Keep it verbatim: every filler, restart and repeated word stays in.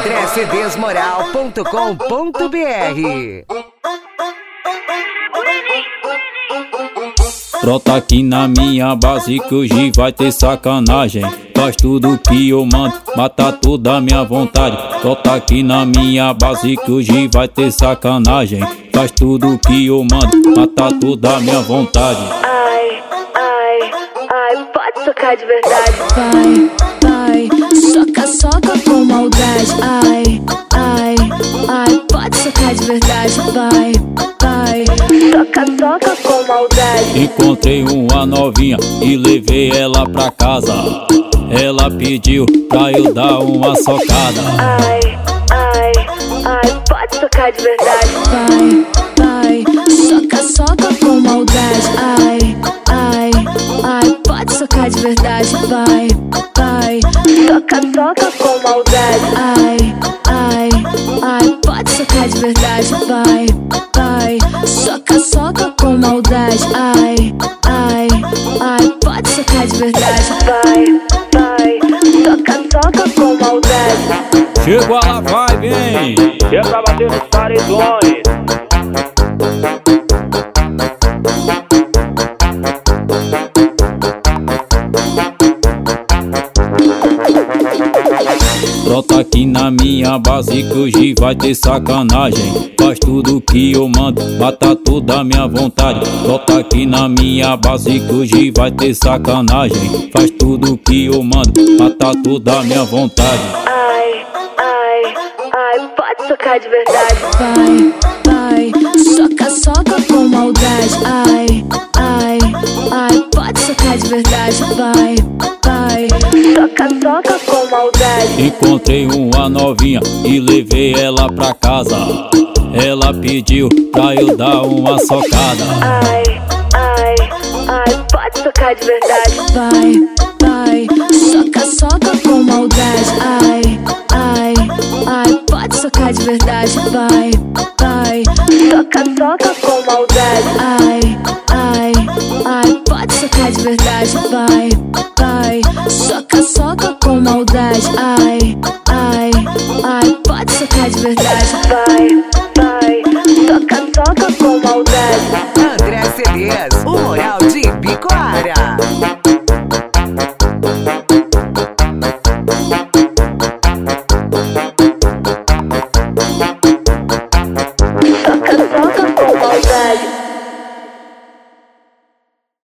andré cedês moral ponto com ponto br. Brota aqui na minha base que hoje vai ter sacanagem. Faz tudo que eu mando, mata toda a minha vontade. Brota aqui na minha base que hoje vai ter sacanagem. Faz tudo que eu mando, mata toda a minha vontade. Ai, ai, ai, pode socar de verdade. Vai, vai, soca, soca com maldade. Ai, ai, ai, pode socar de verdade. Vai, vai, soca, soca com maldade. Encontrei uma novinha e levei ela pra casa. Ela pediu pra eu dar uma socada. Ai, ai, ai, pode socar de verdade. vai, vai, soca, soca com maldade. Ai, ai, ai, pode socar de verdade. Vai, vai, soca, soca com maldade. Ai, ai, ai, pode socar de verdade. Vai, vai, soca, soca com maldade. Ai, ai, ai, pode socar de verdade. Vai, vai, soca, soca com maldade. Chegou a vibe, hein? É pra bater nos paredões. Brota aqui na minha base que hoje vai ter sacanagem. Faz tudo que eu mando, mata toda a minha vontade. Brota aqui na minha base que hoje vai ter sacanagem. Faz tudo que eu mando, mata toda a minha vontade. Ai, ai, ai, pode socar de verdade. Vai, vai, soca, soca com maldade. Ai, ai, ai, pode socar de verdade. Vai, vai, soca, soca com maldade. Encontrei uma novinha e levei ela pra casa. Ela pediu pra eu dar uma socada. Ai, ai, ai, pode socar de verdade. vai, vai, soca, soca com maldade. Ai, ai, ai, pode socar de verdade. Vai, vai, soca, soca com maldade. ai,